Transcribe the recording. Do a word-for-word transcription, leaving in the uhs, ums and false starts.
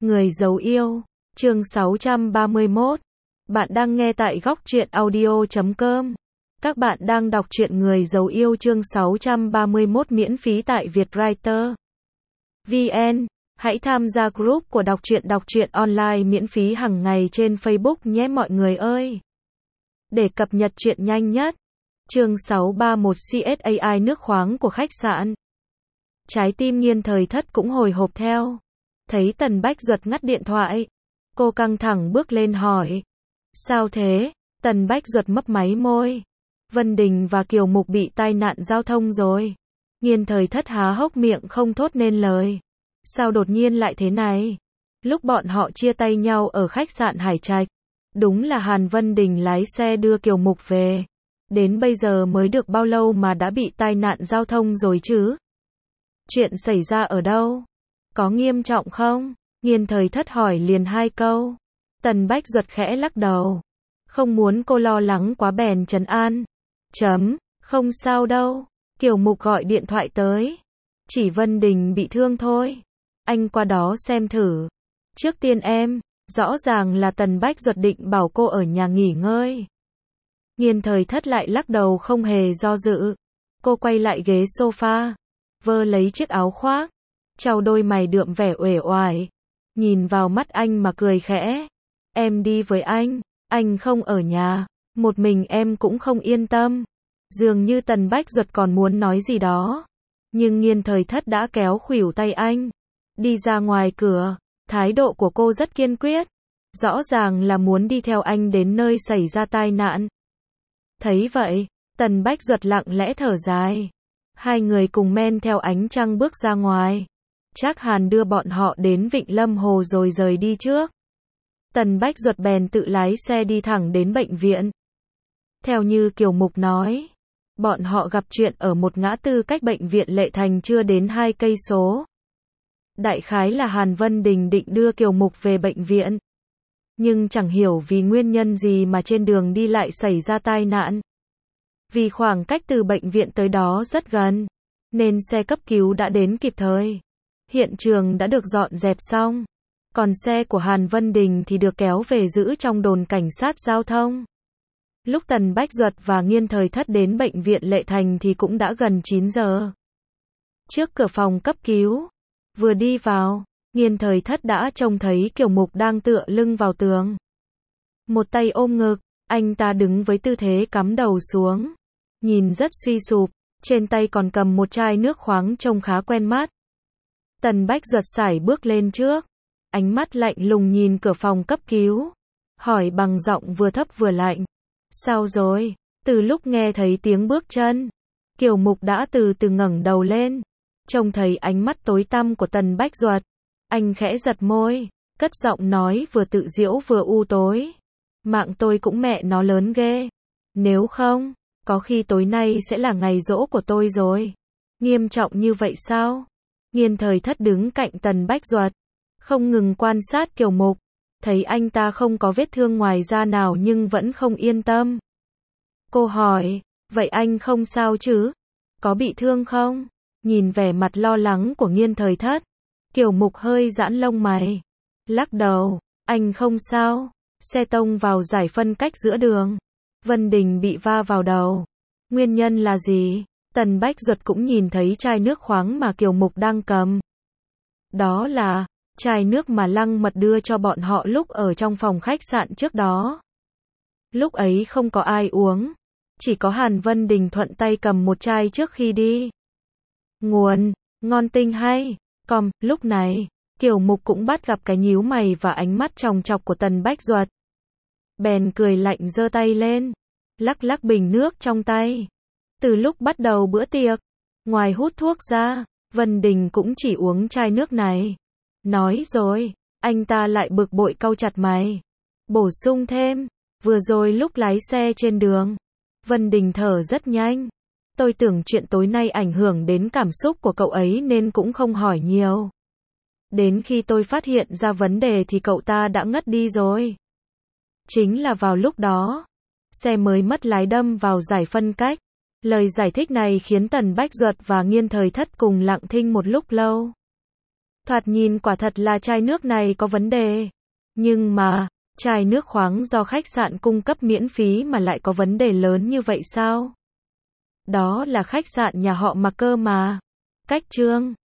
Người giấu yêu, chương sáu trăm ba mươi mốt. Bạn đang nghe tại góc truyện audio chấm com. Các bạn đang đọc truyện Người giấu yêu chương sáu trăm ba mươi mốt miễn phí tại Vietwriter chấm vn. Hãy tham gia group của đọc truyện đọc truyện online miễn phí hàng ngày trên Facebook nhé mọi người ơi. Để cập nhật truyện nhanh nhất. Chương sáu trăm ba mươi mốt xê ét a i nước khoáng của khách sạn. Trái tim Nghiên Thời Thất cũng hồi hộp theo. Thấy Tần Bách Duật ngắt điện thoại, cô căng thẳng bước lên hỏi. Sao thế? Tần Bách Duật mấp máy môi. Vân Đình và Kiều Mục bị tai nạn giao thông rồi. Nghiên Thời Thất há hốc miệng không thốt nên lời. Sao đột nhiên lại thế này? Lúc bọn họ chia tay nhau ở khách sạn Hải Trạch, đúng là Hàn Vân Đình lái xe đưa Kiều Mục về. Đến bây giờ mới được bao lâu mà đã bị tai nạn giao thông rồi chứ? Chuyện xảy ra ở đâu? Có nghiêm trọng không? Nghiên Thời Thất hỏi liền hai câu. Tần Bách Duật khẽ lắc đầu. Không muốn cô lo lắng quá bèn trấn an. Chấm, không sao đâu. Kiều Mục gọi điện thoại tới. Chỉ Vân Đình bị thương thôi. Anh qua đó xem thử. Trước tiên em, rõ ràng là Tần Bách Duật định bảo cô ở nhà nghỉ ngơi. Nghiên Thời Thất lại lắc đầu không hề do dự. Cô quay lại ghế sofa, vơ lấy chiếc áo khoác, chau đôi mày đượm vẻ uể oải, nhìn vào mắt anh mà cười khẽ. Em đi với anh, anh không ở nhà, một mình em cũng không yên tâm. Dường như Tần Bách Duật còn muốn nói gì đó, nhưng Nghiên Thời Thất đã kéo khuỷu tay anh, đi ra ngoài cửa. Thái độ của cô rất kiên quyết, rõ ràng là muốn đi theo anh đến nơi xảy ra tai nạn. Thấy vậy, Tần Bách Duật lặng lẽ thở dài. Hai người cùng men theo ánh trăng bước ra ngoài. Trác Hàn đưa bọn họ đến Vịnh Lâm Hồ rồi rời đi trước. Tần Bách Duật bèn tự lái xe đi thẳng đến bệnh viện. Theo như Kiều Mục nói, bọn họ gặp chuyện ở một ngã tư cách bệnh viện Lệ Thành chưa đến hai cây số. Đại khái là Hàn Vân Đình định đưa Kiều Mục về bệnh viện, nhưng chẳng hiểu vì nguyên nhân gì mà trên đường đi lại xảy ra tai nạn. Vì khoảng cách từ bệnh viện tới đó rất gần, nên xe cấp cứu đã đến kịp thời. Hiện trường đã được dọn dẹp xong, còn xe của Hàn Vân Đình thì được kéo về giữ trong đồn cảnh sát giao thông. Lúc Tần Bách Duật và Nghiên Thời Thất đến bệnh viện Lệ Thành thì cũng đã gần chín giờ. Trước cửa phòng cấp cứu, vừa đi vào, Nghiên Thời Thất đã trông thấy Kiều Mục đang tựa lưng vào tường. Một tay ôm ngực, anh ta đứng với tư thế cắm đầu xuống, nhìn rất suy sụp, trên tay còn cầm một chai nước khoáng trông khá quen mắt. Tần Bách Duật sải bước lên trước, ánh mắt lạnh lùng nhìn cửa phòng cấp cứu, hỏi bằng giọng vừa thấp vừa lạnh. Sao rồi? Từ lúc nghe thấy tiếng bước chân, Kiều Mục đã từ từ ngẩng đầu lên, trông thấy ánh mắt tối tăm của Tần Bách Duật. Anh khẽ giật môi, cất giọng nói vừa tự giễu vừa u tối. Mạng tôi cũng mẹ nó lớn ghê. Nếu không, có khi tối nay sẽ là ngày giỗ của tôi rồi. Nghiêm trọng như vậy sao? Nghiên Thời Thất đứng cạnh Tần Bách Duật, không ngừng quan sát Kiều Mục, thấy anh ta không có vết thương ngoài da nào nhưng vẫn không yên tâm. Cô hỏi, vậy anh không sao chứ? Có bị thương không? Nhìn vẻ mặt lo lắng của Nghiên Thời Thất, Kiều Mục hơi giãn lông mày, lắc đầu, anh không sao. Xe tông vào giải phân cách giữa đường, Vân Đình bị va vào đầu. Nguyên nhân là gì? Tần Bách Duật cũng nhìn thấy chai nước khoáng mà Kiều Mục đang cầm. Đó là chai nước mà Lăng Mật đưa cho bọn họ lúc ở trong phòng khách sạn trước đó. Lúc ấy không có ai uống, chỉ có Hàn Vân Đình thuận tay cầm một chai trước khi đi. Nguồn, ngon tinh hay. Còn, lúc này, Kiều Mục cũng bắt gặp cái nhíu mày và ánh mắt chòng chọc của Tần Bách Duật. Bèn cười lạnh giơ tay lên, lắc lắc bình nước trong tay. Từ lúc bắt đầu bữa tiệc, ngoài hút thuốc ra, Vân Đình cũng chỉ uống chai nước này. Nói rồi, anh ta lại bực bội cau chặt mày. Bổ sung thêm, vừa rồi lúc lái xe trên đường, Vân Đình thở rất nhanh. Tôi tưởng chuyện tối nay ảnh hưởng đến cảm xúc của cậu ấy nên cũng không hỏi nhiều. Đến khi tôi phát hiện ra vấn đề thì cậu ta đã ngất đi rồi. Chính là vào lúc đó, xe mới mất lái đâm vào giải phân cách. Lời giải thích này khiến Tần Bách Duật và Nghiên Thời Thất cùng lặng thinh một lúc lâu. Thoạt nhìn quả thật là chai nước này có vấn đề. Nhưng mà, chai nước khoáng do khách sạn cung cấp miễn phí mà lại có vấn đề lớn như vậy sao? Đó là khách sạn nhà họ Mạc cơ mà. Cách Trương